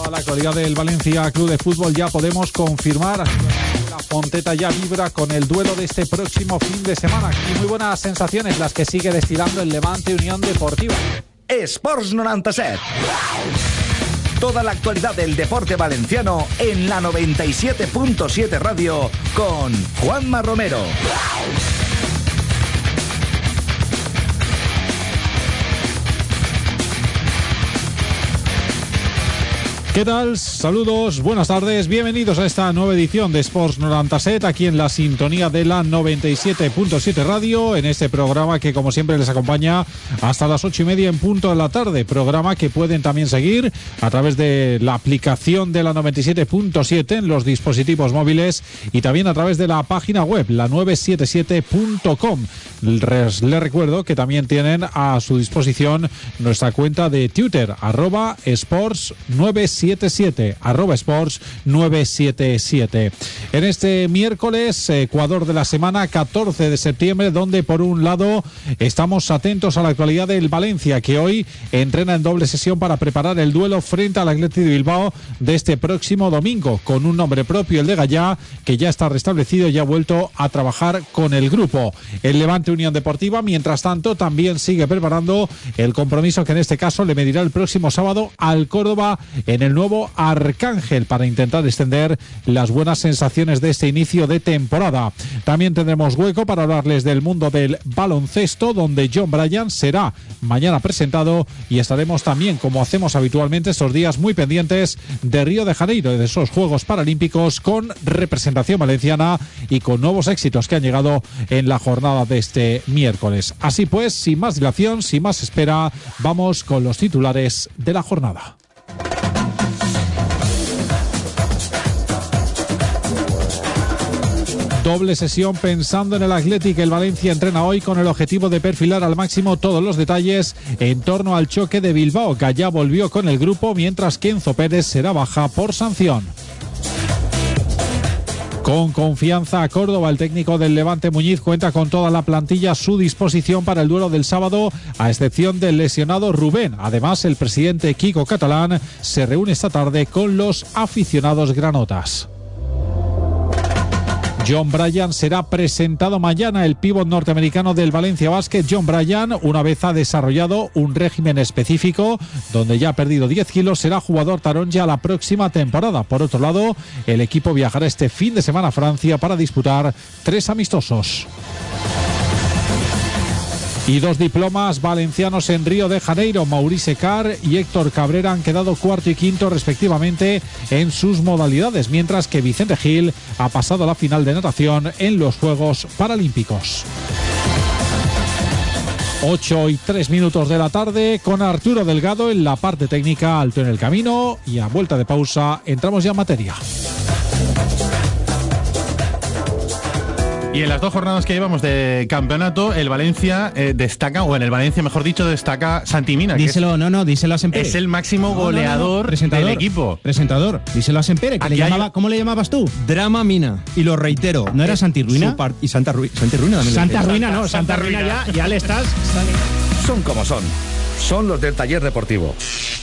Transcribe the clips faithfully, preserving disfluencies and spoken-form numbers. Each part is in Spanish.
Toda la actualidad del Valencia Club de Fútbol ya podemos confirmar. La Fonteta ya vibra con el duelo de este próximo fin de semana. Y muy buenas sensaciones las que sigue destilando el Levante Unión Deportiva. Esports noventa y siete. Toda la actualidad del deporte valenciano en la noventa y siete punto siete Radio con Juanma Romero. ¿Qué tal? Saludos, buenas tardes, bienvenidos a esta nueva edición de Sports noventa y siete, aquí en la sintonía de la noventa y siete punto siete Radio, en este programa que como siempre les acompaña hasta las ocho y media en punto de la tarde, programa que pueden también seguir a través de la aplicación de la noventa y siete punto siete en los dispositivos móviles y también a través de la página web, la novecientos setenta y siete punto com. Les, les recuerdo que también tienen a su disposición nuestra cuenta de Twitter, arroba sports novecientos setenta y siete, arroba sports novecientos setenta y siete. En este miércoles, Ecuador de la semana, catorce de septiembre, donde por un lado estamos atentos a la actualidad del Valencia, que hoy entrena en doble sesión para preparar el duelo frente al Athletic de Bilbao de este próximo domingo, con un nombre propio, el de Gallá, que ya está restablecido y ha vuelto a trabajar con el grupo. El Levante Unión Deportiva, mientras tanto, también sigue preparando el compromiso que en este caso le medirá el próximo sábado al Córdoba en el nuevo Arcángel, para intentar extender las buenas sensaciones de este inicio de temporada. También tendremos hueco para hablarles del mundo del baloncesto, donde John Bryan será mañana presentado, y estaremos también, como hacemos habitualmente estos días, muy pendientes de Río de Janeiro, de esos Juegos Paralímpicos con representación valenciana y con nuevos éxitos que han llegado en la jornada de este miércoles. Así pues, sin más dilación, sin más espera, vamos con los titulares de la jornada. Doble sesión pensando en el Athletic. El Valencia entrena hoy con el objetivo de perfilar al máximo todos los detalles en torno al choque de Bilbao. Gallá volvió con el grupo, mientras que Enzo Pérez será baja por sanción. Con confianza a Córdoba, el técnico del Levante Muñiz cuenta con toda la plantilla a su disposición para el duelo del sábado, a excepción del lesionado Rubén. Además, el presidente Kiko Catalán se reúne esta tarde con los aficionados granotas. John Bryan será presentado mañana. El pívot norteamericano del Valencia Basket, John Bryan, una vez ha desarrollado un régimen específico donde ya ha perdido diez kilos, será jugador taronja la próxima temporada. Por otro lado, el equipo viajará este fin de semana a Francia para disputar tres amistosos. Y dos diplomas valencianos en Río de Janeiro. Maurice Carr y Héctor Cabrera han quedado cuarto y quinto respectivamente en sus modalidades, mientras que Vicente Gil ha pasado a la final de natación en los Juegos Paralímpicos. ocho y tres minutos de la tarde, con Arturo Delgado en la parte técnica, Alto en el camino, y a vuelta de pausa entramos ya en materia. Y en las dos jornadas que llevamos de campeonato, el Valencia eh, destaca, o en el Valencia, mejor dicho, destaca Santi Mina. Díselo, que es, no, no, díselo a Sempere. Es el máximo no, goleador no, no. del equipo. Presentador, díselo a Sempere, que le llamaba, hay... ¿cómo le llamabas tú? Drama Mina. Y lo reitero. ¿No era Santi Ruina? Par... Y Santa, Ru... Santa Ruina también. Santa Ruina, no, Santa, Santa Ruina ya, ya le estás... Son como son. Son los del Taller Deportivo.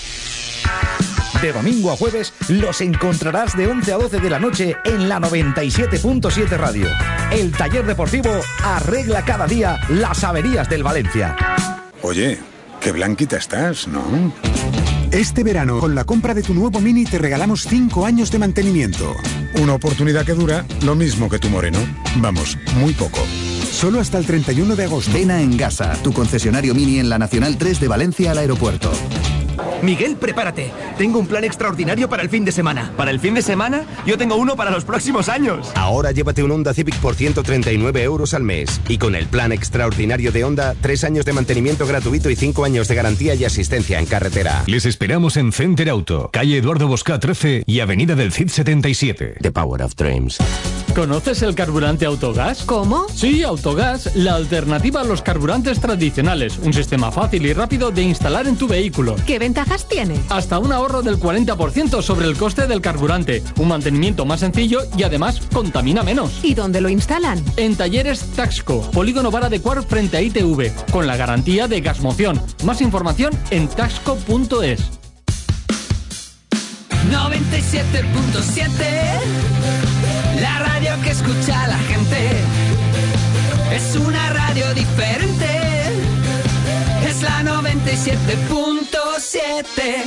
De domingo a jueves los encontrarás de once a doce de la noche en la noventa y siete punto siete Radio. El Taller Deportivo arregla cada día las averías del Valencia. Oye, qué blanquita estás, ¿no? Este verano, con la compra de tu nuevo Mini, te regalamos cinco años de mantenimiento. Una oportunidad que dura lo mismo que tu Moreno. Vamos, muy poco. Solo hasta el treinta y uno de agosto. Ven a Engasa, tu concesionario Mini en la Nacional tres de Valencia al aeropuerto. Miguel, prepárate. Tengo un plan extraordinario para el fin de semana. ¿Para el fin de semana? Yo tengo uno para los próximos años. Ahora llévate un Honda Civic por ciento treinta y nueve euros al mes. Y con el plan extraordinario de Honda, tres años de mantenimiento gratuito y cinco años de garantía y asistencia en carretera. Les esperamos en Center Auto, calle Eduardo Bosca trece y avenida del Cid setenta y siete. The Power of Dreams. ¿Conoces el carburante Autogas? ¿Cómo? Sí, Autogas, la alternativa a los carburantes tradicionales. Un sistema fácil y rápido de instalar en tu vehículo. ¿Qué ventajas tiene? Hasta un ahorro del cuarenta por ciento sobre el coste del carburante, un mantenimiento más sencillo y además contamina menos. ¿Y dónde lo instalan? En Talleres Taxco, Polígono Vara de Cuar frente a I T V, con la garantía de Gasmoción. Más información en taxco punto es. noventa y siete punto siete, la radio que escucha a la gente. Es una radio diferente, es la noventa y siete punto siete.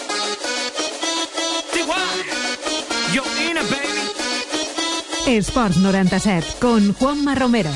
Esports noranta-set, con Juanma Romero.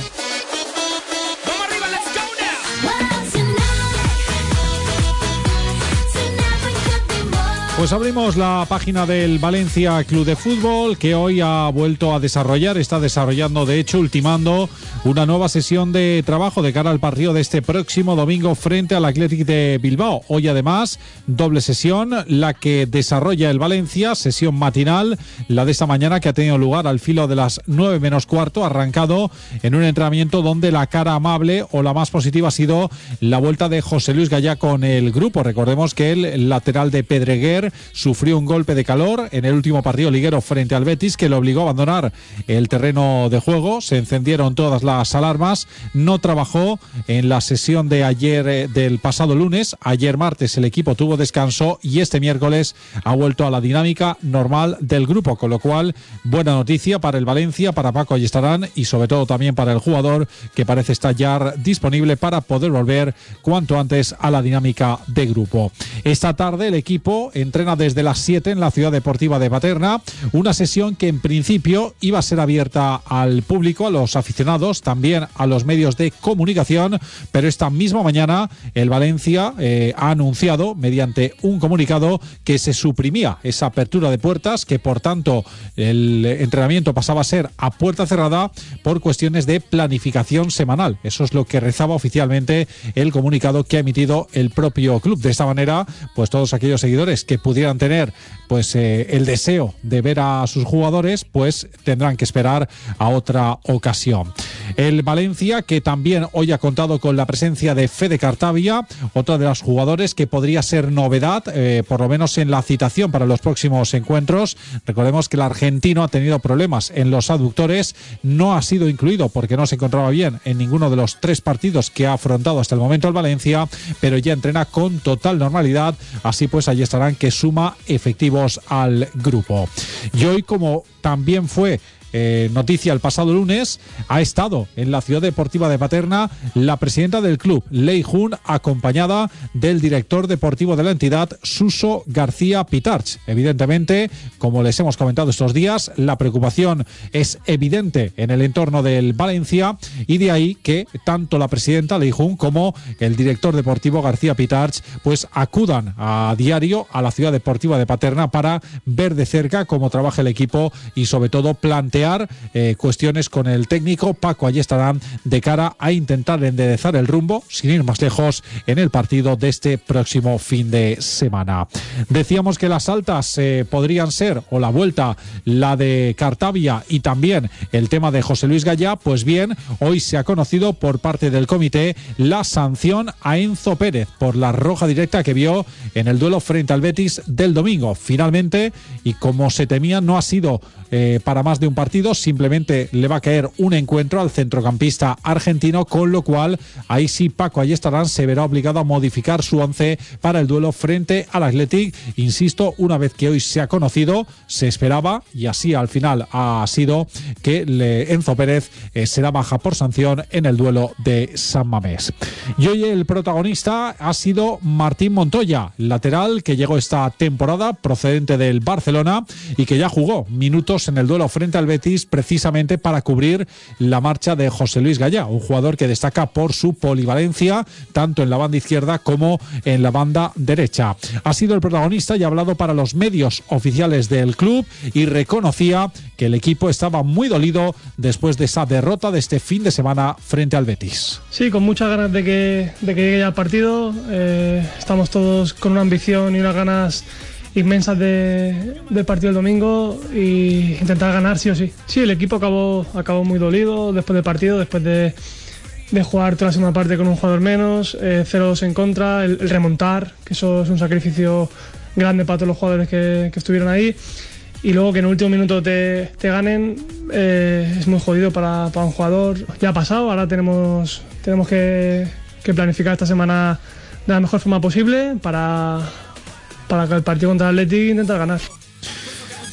Pues abrimos la página del Valencia Club de Fútbol, que hoy ha vuelto a desarrollar, está desarrollando, de hecho, ultimando una nueva sesión de trabajo de cara al partido de este próximo domingo frente al Athletic de Bilbao. Hoy, además, doble sesión, la que desarrolla el Valencia, sesión matinal, la de esta mañana, que ha tenido lugar al filo de las nueve menos cuarto, arrancado en un entrenamiento donde la cara amable o la más positiva ha sido la vuelta de José Luis Gallá con el grupo. Recordemos que el lateral de Pedreguer sufrió un golpe de calor en el último partido liguero frente al Betis, que lo obligó a abandonar el terreno de juego. Se encendieron todas las alarmas. No trabajó en la sesión de ayer, eh, del pasado lunes. Ayer martes el equipo tuvo descanso y este miércoles ha vuelto a la dinámica normal del grupo, con lo cual buena noticia para el Valencia, para Paco Ayestarán y sobre todo también para el jugador, que parece estar ya disponible para poder volver cuanto antes a la dinámica de grupo. Esta tarde el equipo entrena desde las siete en la Ciudad Deportiva de Paterna, una sesión que en principio iba a ser abierta al público, a los aficionados, también a los medios de comunicación, pero esta misma mañana el Valencia eh, ha anunciado mediante un comunicado que se suprimía esa apertura de puertas, que por tanto el entrenamiento pasaba a ser a puerta cerrada por cuestiones de planificación semanal. Eso es lo que rezaba oficialmente el comunicado que ha emitido el propio club. De esta manera, pues todos aquellos seguidores que pudieran tener pues eh, el deseo de ver a sus jugadores, pues tendrán que esperar a otra ocasión. El Valencia, que también hoy ha contado con la presencia de Fede Cartavia, otro de los jugadores que podría ser novedad, eh, por lo menos en la citación para los próximos encuentros. Recordemos que el argentino ha tenido problemas en los aductores, no ha sido incluido porque no se encontraba bien en ninguno de los tres partidos que ha afrontado hasta el momento el Valencia, pero ya entrena con total normalidad. Así pues, allí estarán, que suma efectivos al grupo. Y hoy, como también fue Eh, noticia el pasado lunes, ha estado en la Ciudad Deportiva de Paterna la presidenta del club, Lei Jun, acompañada del director deportivo de la entidad, Suso García Pitarch. Evidentemente, como les hemos comentado estos días, la preocupación es evidente en el entorno del Valencia, y de ahí que tanto la presidenta Lei Jun como el director deportivo García Pitarch pues acudan a diario a la Ciudad Deportiva de Paterna para ver de cerca cómo trabaja el equipo y sobre todo plantear Eh, cuestiones con el técnico Paco Ayestarán de cara a intentar enderezar el rumbo, sin ir más lejos, en el partido de este próximo fin de semana. Decíamos que las altas eh, podrían ser, o la vuelta, la de Cartavia y también el tema de José Luis Gallá. Pues bien, hoy se ha conocido por parte del comité la sanción a Enzo Pérez por la roja directa que vio en el duelo frente al Betis del domingo. Finalmente, y como se temía, no ha sido eh, para más de un partido, simplemente le va a caer un encuentro al centrocampista argentino, con lo cual ahí sí Paco Ayestarán se verá obligado a modificar su once para el duelo frente al Athletic. Insisto, una vez que hoy se ha conocido, se esperaba, y así al final ha sido, que le, Enzo Pérez eh, será baja por sanción en el duelo de San Mamés. Y hoy el protagonista ha sido Martín Montoya, lateral que llegó esta temporada procedente del Barcelona y que ya jugó minutos en el duelo frente al Betis, precisamente para cubrir la marcha de José Luis Gallá, un jugador que destaca por su polivalencia tanto en la banda izquierda como en la banda derecha. Ha sido el protagonista y ha hablado para los medios oficiales del club y reconocía que el equipo estaba muy dolido después de esa derrota de este fin de semana frente al Betis. Sí, con muchas ganas de que, de que llegue ya el partido. Eh, estamos todos con una ambición y unas ganas inmensas de, del partido del domingo, y intentar ganar sí o sí. Sí, el equipo acabó, acabó muy dolido después del partido, después de, de jugar toda la segunda parte con un jugador menos, eh, cero dos en contra, el, el remontar, que eso es un sacrificio grande para todos los jugadores que, que estuvieron ahí, y luego que en el último minuto te, te ganen, eh, es muy jodido para, para un jugador. Ya ha pasado, ahora tenemos, tenemos que, que planificar esta semana de la mejor forma posible para... para que el partido contra el Athletic intentar ganar.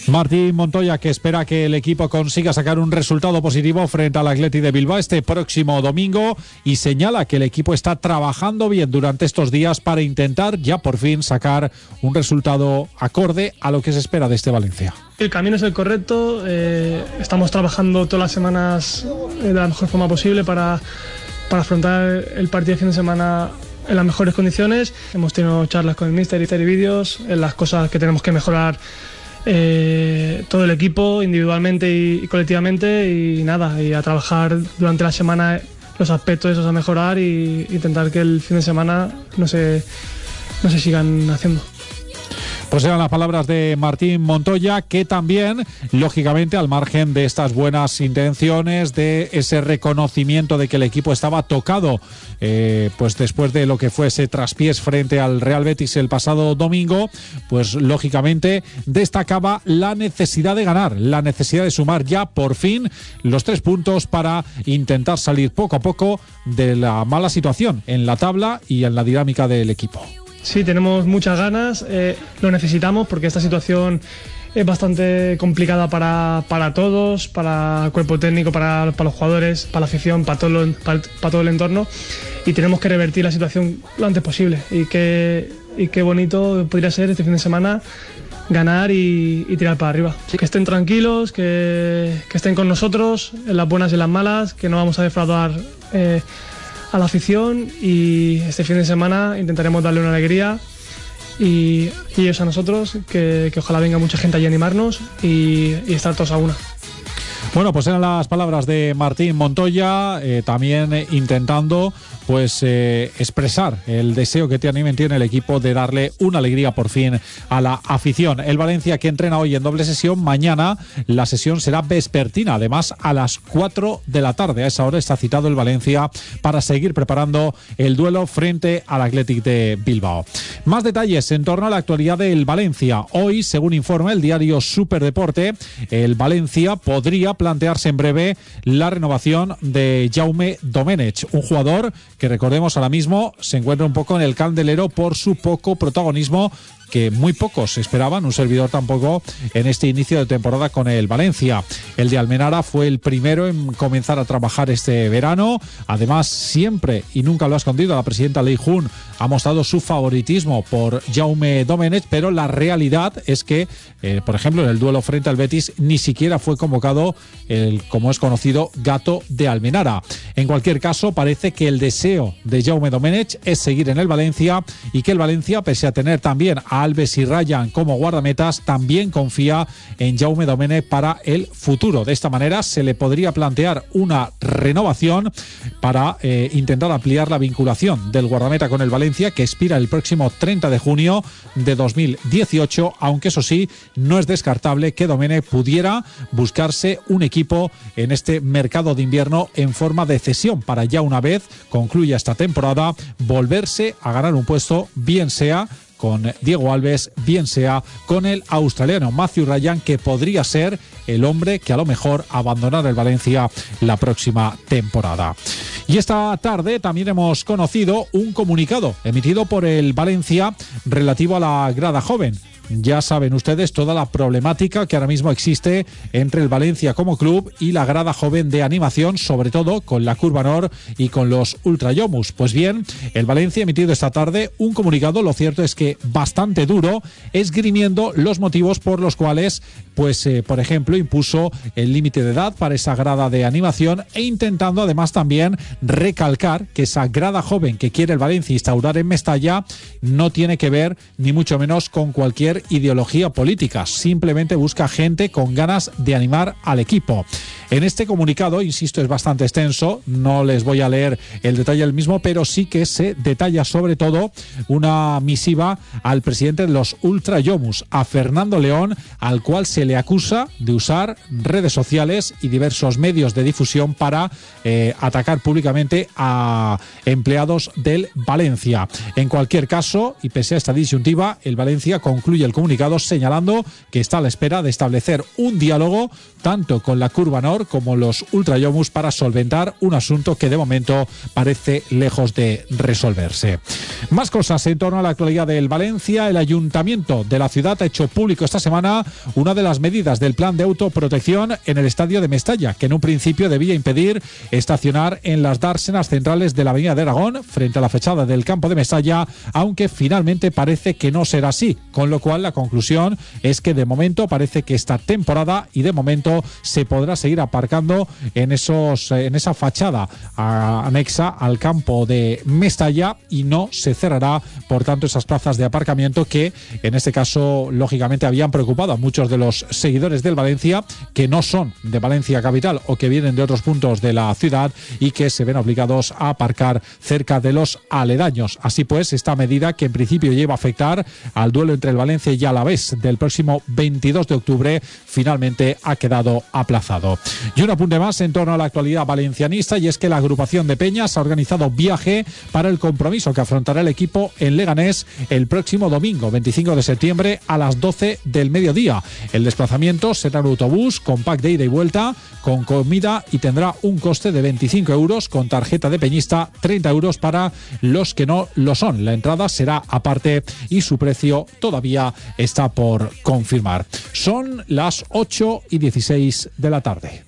Martín Montoya, que espera que el equipo consiga sacar un resultado positivo frente al Athletic de Bilbao este próximo domingo, y señala que el equipo está trabajando bien durante estos días para intentar ya por fin sacar un resultado acorde a lo que se espera de este Valencia. El camino es el correcto, eh, estamos trabajando todas las semanas de la mejor forma posible para, para afrontar el partido de fin de semana en las mejores condiciones. Hemos tenido charlas con el míster y vídeos en las cosas que tenemos que mejorar, eh, todo el equipo individualmente y, y colectivamente, y nada, y a trabajar durante la semana los aspectos esos a mejorar y intentar que el fin de semana no se, no se sigan haciendo. Pues eran las palabras de Martín Montoya, que también, lógicamente, al margen de estas buenas intenciones, de ese reconocimiento de que el equipo estaba tocado, eh, pues después de lo que fue ese traspiés frente al Real Betis el pasado domingo, pues lógicamente destacaba la necesidad de ganar, la necesidad de sumar ya por fin los tres puntos para intentar salir poco a poco de la mala situación en la tabla y en la dinámica del equipo. Sí, tenemos muchas ganas, eh, lo necesitamos porque esta situación es bastante complicada para, para todos, para el cuerpo técnico, para, para los jugadores, para la afición, para todo, lo, para, para todo el entorno, y tenemos que revertir la situación lo antes posible. Y qué, y qué bonito podría ser este fin de semana ganar y, y tirar para arriba. Que estén tranquilos, que, que estén con nosotros en las buenas y en las malas, que no vamos a defraudar eh, a la afición, y este fin de semana intentaremos darle una alegría y, y ellos a nosotros, que, que ojalá venga mucha gente allí a animarnos y, y estar todos a una. Bueno, pues eran las palabras de Martín Montoya, eh, también eh, intentando pues eh, expresar el deseo que también tiene el equipo de darle una alegría por fin a la afición. El Valencia, que entrena hoy en doble sesión, mañana la sesión será vespertina, además a las cuatro de la tarde. A esa hora está citado el Valencia para seguir preparando el duelo frente al Athletic de Bilbao. Más detalles en torno a la actualidad del Valencia. Hoy, según informa el diario Superdeporte, el Valencia podría plantearse en breve la renovación de Jaume Domenech, un jugador que, recordemos, ahora mismo se encuentra un poco en el candelero por su poco protagonismo, que muy pocos esperaban, un servidor tampoco, en este inicio de temporada con el Valencia. El de Almenara fue el primero en comenzar a trabajar este verano. Además, siempre y nunca lo ha escondido, la presidenta Lei Jun ha mostrado su favoritismo por Jaume Domenech, pero la realidad es que, eh, por ejemplo, en el duelo frente al Betis ni siquiera fue convocado el, como es conocido, Gato de Almenara. En cualquier caso, parece que el deseo de Jaume Domenech es seguir en el Valencia, y que el Valencia, pese a tener también a Alves y Ryan como guardametas, también confía en Jaume Domenech para el futuro. De esta manera se le podría plantear una renovación para eh, intentar ampliar la vinculación del guardameta con el Valencia, que expira el próximo treinta de junio de dos mil dieciocho, aunque eso sí, no es descartable que Domenech pudiera buscarse un equipo en este mercado de invierno en forma de cesión, para ya una vez concluya esta temporada volverse a ganar un puesto, bien sea con Diego Alves, bien sea con el australiano Matthew Ryan, que podría ser el hombre que a lo mejor abandonará el Valencia la próxima temporada. Y esta tarde también hemos conocido un comunicado emitido por el Valencia relativo a la grada joven. Ya saben ustedes toda la problemática que ahora mismo existe entre el Valencia como club y la grada joven de animación, sobre todo con la Curva Nord y con los Ultrayomus. Pues bien, el Valencia ha emitido esta tarde un comunicado, lo cierto es que bastante duro, esgrimiendo los motivos por los cuales, pues eh, por ejemplo, impuso el límite de edad para esa grada de animación, e intentando además también recalcar que esa grada joven que quiere el Valencia instaurar en Mestalla no tiene que ver ni mucho menos con cualquier ideología política, simplemente busca gente con ganas de animar al equipo. En este comunicado, insisto, es bastante extenso, no les voy a leer el detalle del mismo, pero sí que se detalla sobre todo una misiva al presidente de los Ultrayomus, a Fernando León, al cual se le acusa de usar redes sociales y diversos medios de difusión para eh, atacar públicamente a empleados del Valencia. En cualquier caso, y pese a esta disyuntiva, el Valencia concluye el el comunicado señalando que está a la espera de establecer un diálogo tanto con la Curva Nord como los Ultrayomus para solventar un asunto que de momento parece lejos de resolverse. Más cosas en torno a la actualidad del Valencia. El Ayuntamiento de la ciudad ha hecho público esta semana una de las medidas del plan de autoprotección en el estadio de Mestalla, que en un principio debía impedir estacionar en las dársenas centrales de la avenida de Aragón frente a la fachada del campo de Mestalla, aunque finalmente parece que no será así, con lo cual la conclusión es que de momento parece que esta temporada y de momento se podrá seguir aparcando en esos en esa fachada a, anexa al campo de Mestalla y no se cerrará, por tanto, esas plazas de aparcamiento que en este caso lógicamente habían preocupado a muchos de los seguidores del Valencia, que no son de Valencia capital o que vienen de otros puntos de la ciudad y que se ven obligados a aparcar cerca de los aledaños. Así pues, esta medida, que en principio lleva a afectar al duelo entre el Valencia y Alavés del próximo veintidós de octubre, finalmente ha quedado aplazado. Y un apunte más en torno a la actualidad valencianista, y es que la agrupación de Peñas ha organizado viaje para el compromiso que afrontará el equipo en Leganés el próximo domingo veinticinco de septiembre a las doce del mediodía. El desplazamiento será en autobús con pack de ida y vuelta, con comida, y tendrá un coste de veinticinco euros, con tarjeta de peñista treinta euros para los que no lo son. La entrada será aparte y su precio todavía está por confirmar. Son las ocho y dieciséis de la tarde.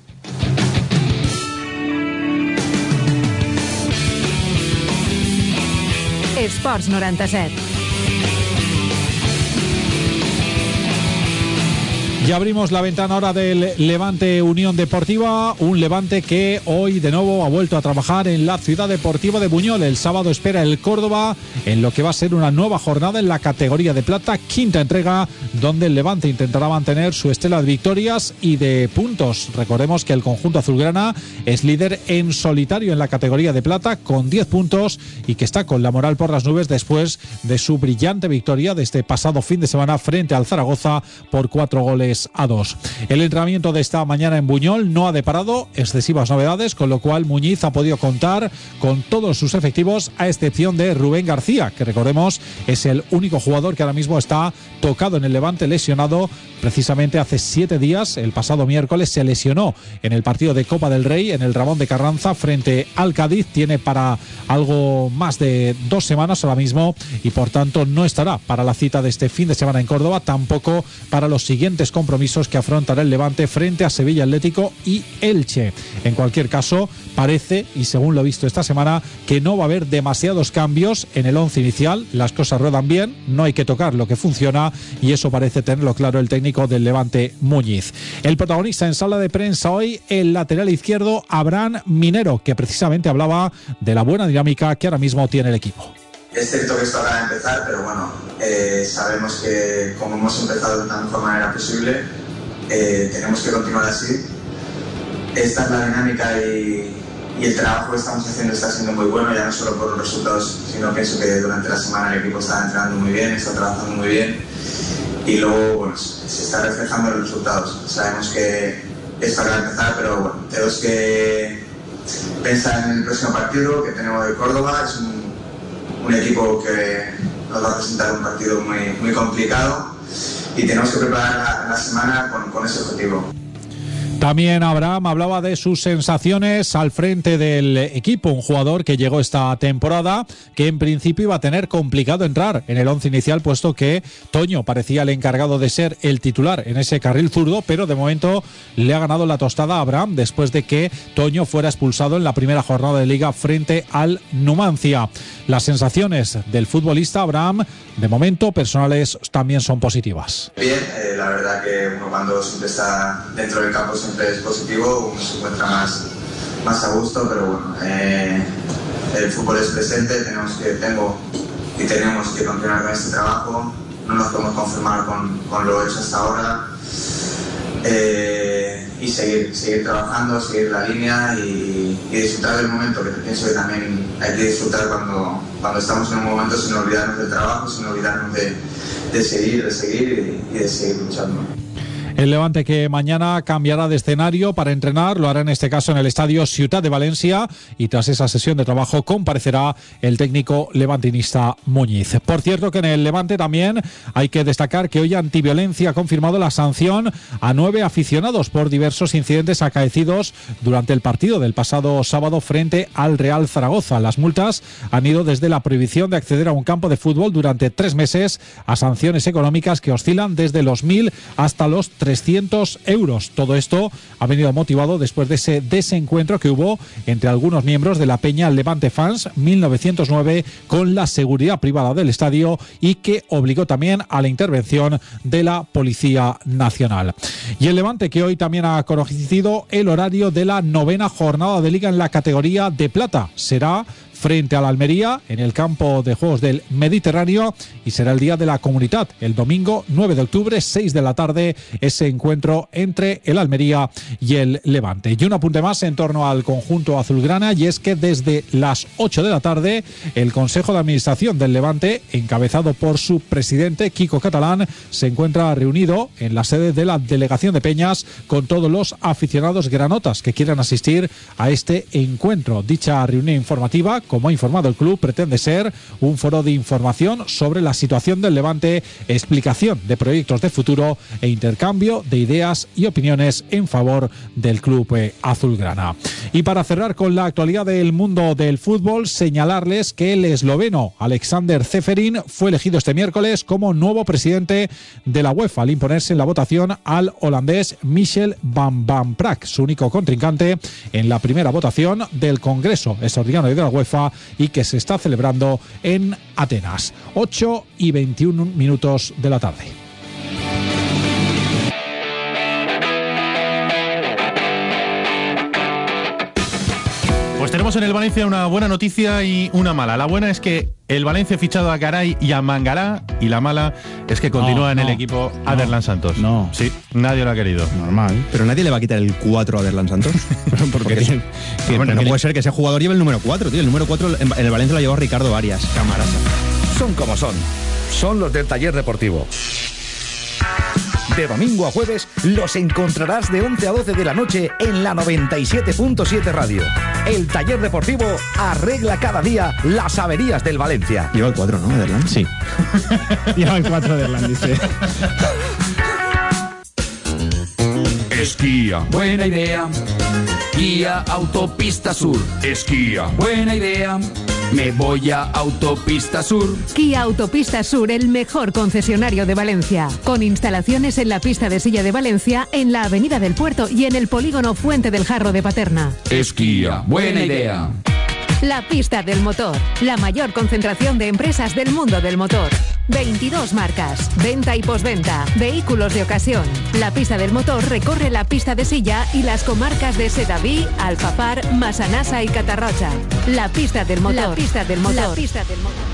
Esports noranta-set. Y abrimos la ventana ahora del Levante Unión Deportiva, un Levante que hoy de nuevo ha vuelto a trabajar en la ciudad deportiva de Buñol. El sábado espera el Córdoba en lo que va a ser una nueva jornada en la categoría de plata, quinta entrega, donde el Levante intentará mantener su estela de victorias y de puntos. Recordemos que el conjunto azulgrana es líder en solitario en la categoría de plata con diez puntos y que está con la moral por las nubes después de su brillante victoria de este pasado fin de semana frente al Zaragoza por cuatro goles a dos. El entrenamiento de esta mañana en Buñol no ha deparado excesivas novedades, con lo cual Muñiz ha podido contar con todos sus efectivos, a excepción de Rubén García, que recordemos es el único jugador que ahora mismo está tocado en el Levante, lesionado. Precisamente hace siete días, el pasado miércoles, se lesionó en el partido de Copa del Rey en el Ramón de Carranza frente al Cádiz. Tiene para algo más de dos semanas ahora mismo y por tanto no estará para la cita de este fin de semana en Córdoba, tampoco para los siguientes compromisos que afrontará el Levante frente a Sevilla Atlético y Elche. En cualquier caso, parece, y según lo visto esta semana, que no va a haber demasiados cambios en el once inicial. Las cosas ruedan bien, no hay que tocar lo que funciona, y eso parece tenerlo claro el técnico del Levante, Muñiz. El protagonista en sala de prensa hoy, el lateral izquierdo Abraham Minero, que precisamente hablaba de la buena dinámica que ahora mismo tiene el equipo. Es cierto que esto acaba de empezar, pero bueno, eh, sabemos que como hemos empezado de la mejor manera posible, eh, tenemos que continuar así. Esta es la dinámica y, y el trabajo que estamos haciendo está siendo muy bueno, ya no solo por los resultados, sino pienso que durante la semana el equipo está entrenando muy bien, está trabajando muy bien y luego bueno, se está reflejando en los resultados. Sabemos que esto acaba de empezar, pero bueno, tenemos que pensar en el próximo partido que tenemos de Córdoba. Es un un equipo que nos va a presentar un partido muy, muy complicado y tenemos que preparar la, la semana con, con ese objetivo. También Abraham hablaba de sus sensaciones al frente del equipo, un jugador que llegó esta temporada que en principio iba a tener complicado entrar en el once inicial, puesto que Toño parecía el encargado de ser el titular en ese carril zurdo, pero de momento le ha ganado la tostada a Abraham después de que Toño fuera expulsado en la primera jornada de Liga frente al Numancia. Las sensaciones del futbolista Abraham, de momento personales, también son positivas. Bien, eh, la verdad que uno cuando siempre está dentro del campo siempre es positivo, uno se encuentra más, más a gusto, pero bueno, eh, el fútbol es presente, tenemos que, tengo y tenemos que continuar con este trabajo, no nos podemos conformar con, con lo hecho hasta ahora eh, y seguir, seguir trabajando, seguir la línea y, y disfrutar del momento, que pienso que también hay que disfrutar cuando, cuando estamos en un momento sin olvidarnos del trabajo, sin olvidarnos de, de seguir, de seguir y, y de seguir luchando. El Levante, que mañana cambiará de escenario para entrenar, lo hará en este caso en el estadio Ciutat de Valencia, y tras esa sesión de trabajo comparecerá el técnico levantinista Muñiz. Por cierto, que en el Levante también hay que destacar que hoy Antiviolencia ha confirmado la sanción a nueve aficionados por diversos incidentes acaecidos durante el partido del pasado sábado frente al Real Zaragoza. Las multas han ido desde la prohibición de acceder a un campo de fútbol durante tres meses a sanciones económicas que oscilan desde los mil hasta los trescientos euros. Todo esto ha venido motivado después de ese desencuentro que hubo entre algunos miembros de la Peña Levante Fans mil novecientos nueve con la seguridad privada del estadio, y que obligó también a la intervención de la Policía Nacional. Y el Levante, que hoy también ha conocido el horario de la novena jornada de Liga en la categoría de plata. Será frente a la Almería en el campo de juegos del Mediterráneo, y será el día de la Comunitat, el domingo nueve de octubre, seis de la tarde, ese encuentro entre el Almería y el Levante. Y un apunte más en torno al conjunto azulgrana, y es que desde las ocho de la tarde el Consejo de Administración del Levante, encabezado por su presidente Quico Catalán, se encuentra reunido en la sede de la Delegación de Peñas con todos los aficionados granotas que quieran asistir a este encuentro. Dicha reunión informativa, como ha informado el club, pretende ser un foro de información sobre la situación del Levante, explicación de proyectos de futuro e intercambio de ideas y opiniones en favor del club eh, azulgrana. Y para cerrar con la actualidad del mundo del fútbol, señalarles que el esloveno Alexander Ceferin fue elegido este miércoles como nuevo presidente de la UEFA al imponerse en la votación al holandés Michel Van Van Praag, su único contrincante en la primera votación del Congreso Extraordinario de la UEFA, y que se está celebrando en Atenas. ocho y veintiuno minutos de la tarde. Pues tenemos en el Valencia una buena noticia y una mala. La buena es que el Valencia ha fichado a Garay y a Mangalá, y la mala es que continúa no, en no, el equipo no, Aderlan Santos. No. Sí, nadie lo ha querido. Normal. Pero nadie le va a quitar el cuatro a Aderlan Santos. porque, porque, tiene, que, porque no puede ser que ese jugador lleve el número cuatro, tío. El número cuatro en el Valencia lo llevó Ricardo Arias. Cámaras. Son como son. Son los del Taller Deportivo. De domingo a jueves los encontrarás de once a doce de la noche en la noventa y siete punto siete Radio. El Taller Deportivo arregla cada día las averías del Valencia. Lleva el cuatro, ¿no, Aderlan? Sí. Lleva el cuatro, Aderlan, dice. Esquía. Buena idea. Guía Autopista Sur. Esquía. Buena idea. Me voy a Autopista Sur. Kia Autopista Sur, el mejor concesionario de Valencia. Con instalaciones en la pista de silla de Valencia, en la Avenida del Puerto y en el polígono Fuente del Jarro de Paterna. Esquía. Buena idea. La pista del motor. La mayor concentración de empresas del mundo del motor. veintidós marcas. Venta y posventa. Vehículos de ocasión. La pista del motor recorre la pista de silla y las comarcas de Sedaví, Alfafar, Massanassa y Catarroja. La pista del motor. La pista del motor. La pista del motor.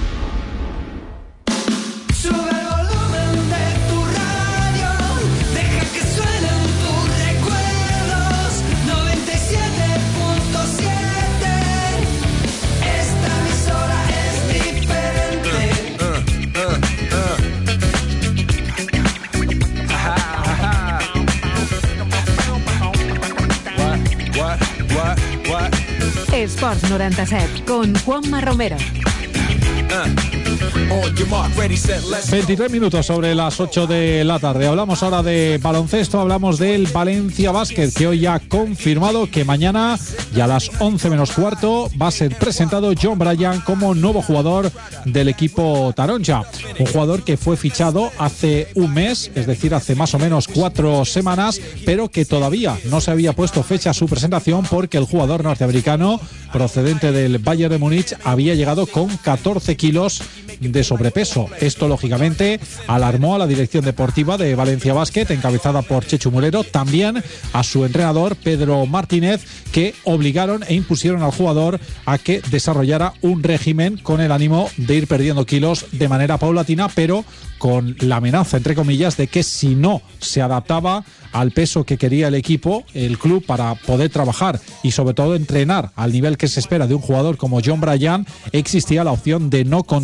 Esports noranta set, con Juanma Romero. veintitrés minutos sobre las ocho de la tarde. Hablamos ahora de baloncesto, hablamos del Valencia Basket, que hoy ha confirmado que mañana y a las once menos cuarto va a ser presentado John Bryan como nuevo jugador del equipo taronja. Un jugador que fue fichado hace un mes, es decir, hace más o menos cuatro semanas, pero que todavía no se había puesto fecha a su presentación porque el jugador norteamericano procedente del Bayern de Múnich había llegado con catorce kilos de sobrepeso. Esto lógicamente alarmó a la dirección deportiva de Valencia Basket, encabezada por Chechu Mulero, también a su entrenador Pedro Martínez, que obligaron e impusieron al jugador a que desarrollara un régimen con el ánimo de ir perdiendo kilos de manera paulatina, pero con la amenaza, entre comillas, de que si no se adaptaba al peso que quería el equipo, el club, para poder trabajar y sobre todo entrenar al nivel que se espera de un jugador como John Bryan, existía la opción de no contar con él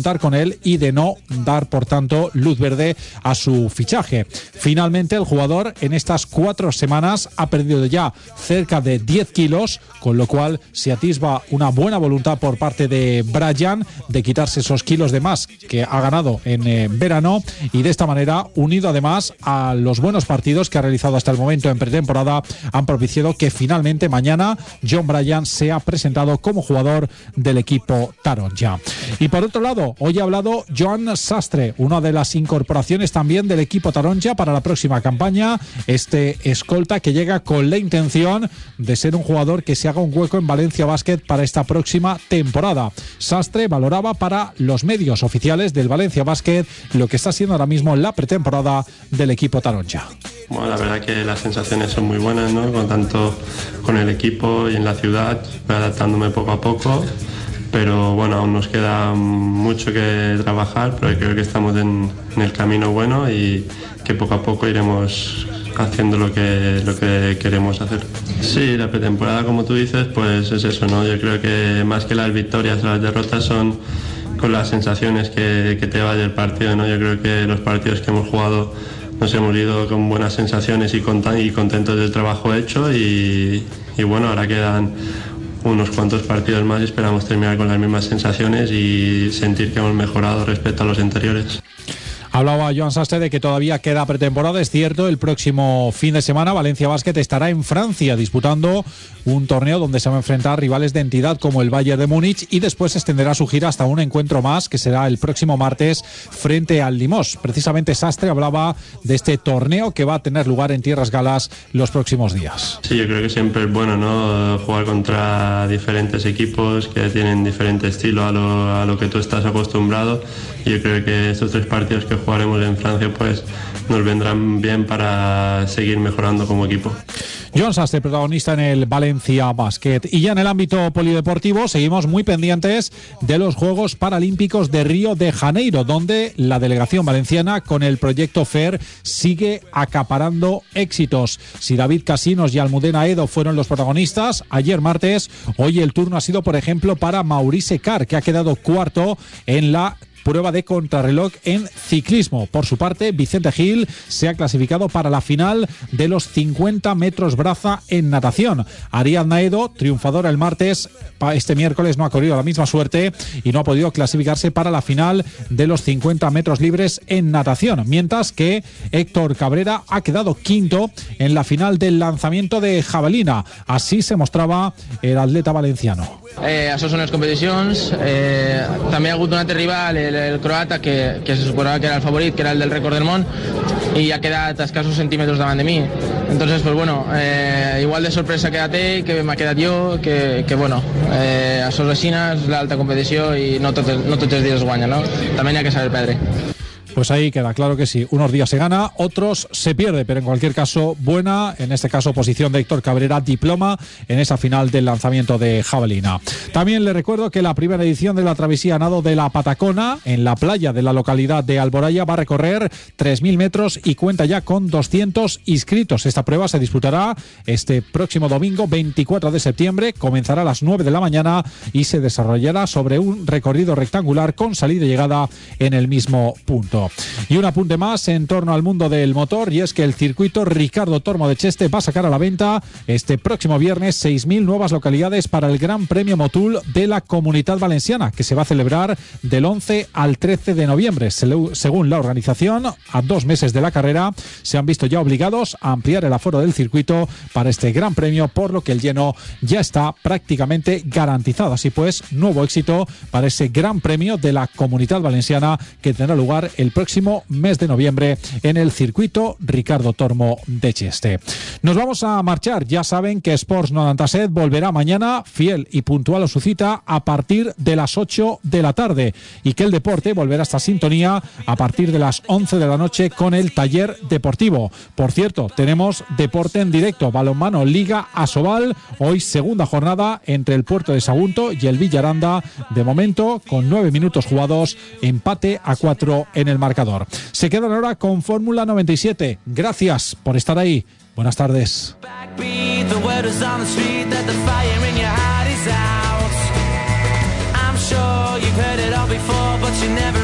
él y de no dar, por tanto, luz verde a su fichaje. Finalmente, el jugador en estas cuatro semanas ha perdido ya cerca de diez kilos, con lo cual se atisba una buena voluntad por parte de Brian de quitarse esos kilos de más que ha ganado en eh, verano, y de esta manera, unido además a los buenos partidos que ha realizado hasta el momento en pretemporada, han propiciado que finalmente mañana John Bryan sea presentado como jugador del equipo Taronja. Y por otro lado, hoy ha hablado Joan Sastre, una de las incorporaciones también del equipo Taronja para la próxima campaña, este escolta que llega con la intención de ser un jugador que se haga un hueco en Valencia Basket para esta próxima temporada. Sastre valoraba para los medios oficiales del Valencia Basket lo que está siendo ahora mismo la pretemporada del equipo Taronja. Bueno, la verdad que las sensaciones son muy buenas, ¿no? Con tanto con el equipo y en la ciudad, voy adaptándome poco a poco, pero bueno, aún nos queda mucho que trabajar, pero creo que estamos en, en el camino bueno y que poco a poco iremos haciendo lo que, lo que queremos hacer. Sí, la pretemporada, como tú dices, pues es eso, ¿no? Yo creo que más que las victorias o las derrotas son con las sensaciones que, que te va del partido, ¿no? Yo creo que los partidos que hemos jugado nos hemos ido con buenas sensaciones y, con, y contentos del trabajo hecho y, y bueno, ahora quedan unos cuantos partidos más y esperamos terminar con las mismas sensaciones y sentir que hemos mejorado respecto a los anteriores. Hablaba Joan Sastre de que todavía queda pretemporada, es cierto. El próximo fin de semana Valencia Basket estará en Francia disputando un torneo donde se va a enfrentar rivales de entidad como el Bayern de Múnich, y después extenderá su gira hasta un encuentro más que será el próximo martes frente al Limoges. Precisamente Sastre hablaba de este torneo que va a tener lugar en Tierras Galas los próximos días. Sí, yo creo que siempre es bueno, ¿no? Jugar contra diferentes equipos que tienen diferente estilo a lo, a lo que tú estás acostumbrado, y yo creo que estos tres partidos que jugaremos en Francia pues nos vendrán bien para seguir mejorando como equipo. Joan Sastre, protagonista en el Valencia Basket. Y ya en el ámbito polideportivo seguimos muy pendientes de los Juegos Paralímpicos de Río de Janeiro, donde la delegación valenciana con el proyecto F E R sigue acaparando éxitos. Si David Casinos y Almudena Edo fueron los protagonistas ayer martes, hoy el turno ha sido, por ejemplo, para Maurice Carr, que ha quedado cuarto en la prueba de contrarreloj en ciclismo. Por su parte, Vicente Gil se ha clasificado para la final de los cincuenta metros braza en natación. Ariadna Edo, triunfadora el martes, este miércoles no ha corrido la misma suerte y no ha podido clasificarse para la final de los cincuenta metros libres en natación, mientras que Héctor Cabrera ha quedado quinto en la final del lanzamiento de jabalina. Así se mostraba el atleta valenciano. Eh, això són les competicions, eh, també ha hagut un altre rival, el, el croata, que, que se suponava que era el favorit, que era el del rècord del món, i ha quedat a escassos centímetres davant de mi. Entonces, pues bueno, eh, igual de sorpresa ha quedat ell, que m'ha quedat jo, que, que bueno, eh, això és així, és l'alta competició i no, tot, no tots els dies guanya, no? També n'hi ha que saber perdre. Pues ahí queda claro que sí, unos días se gana, otros se pierde, pero en cualquier caso buena, en este caso posición de Héctor Cabrera, diploma en esa final del lanzamiento de jabalina. También le recuerdo que la primera edición de la travesía a nado de la Patacona en la playa de la localidad de Alboraya va a recorrer tres mil metros y cuenta ya con doscientos inscritos. Esta prueba se disputará este próximo domingo veinticuatro de septiembre, comenzará a las nueve de la mañana y se desarrollará sobre un recorrido rectangular con salida y llegada en el mismo punto. Y un apunte más en torno al mundo del motor, y es que el circuito Ricardo Tormo de Cheste va a sacar a la venta este próximo viernes seis mil nuevas localidades para el Gran Premio Motul de la Comunitat Valenciana, que se va a celebrar del once al trece de noviembre. Según la organización, a dos meses de la carrera se han visto ya obligados a ampliar el aforo del circuito para este Gran Premio, por lo que el lleno ya está prácticamente garantizado. Así pues, nuevo éxito para ese Gran Premio de la Comunitat Valenciana que tendrá lugar el próximo mes de noviembre en el circuito Ricardo Tormo de Cheste. Nos vamos a marchar. Ya saben que Sports noventa y siete volverá mañana fiel y puntual a su cita a partir de las ocho de la tarde, y que el deporte volverá a esta sintonía a partir de las once de la noche con el taller deportivo. Por cierto, tenemos deporte en directo, balonmano Liga Asobal, hoy segunda jornada entre el Puerto de Sagunto y el Villaranda, de momento con nueve minutos jugados, empate a cuatro en el marcador. Se quedan ahora con Fórmula noventa y siete. Gracias por estar ahí. Buenas tardes. The word is on the street that the fire in your heart is out. I'm sure you've heard it all before, but you never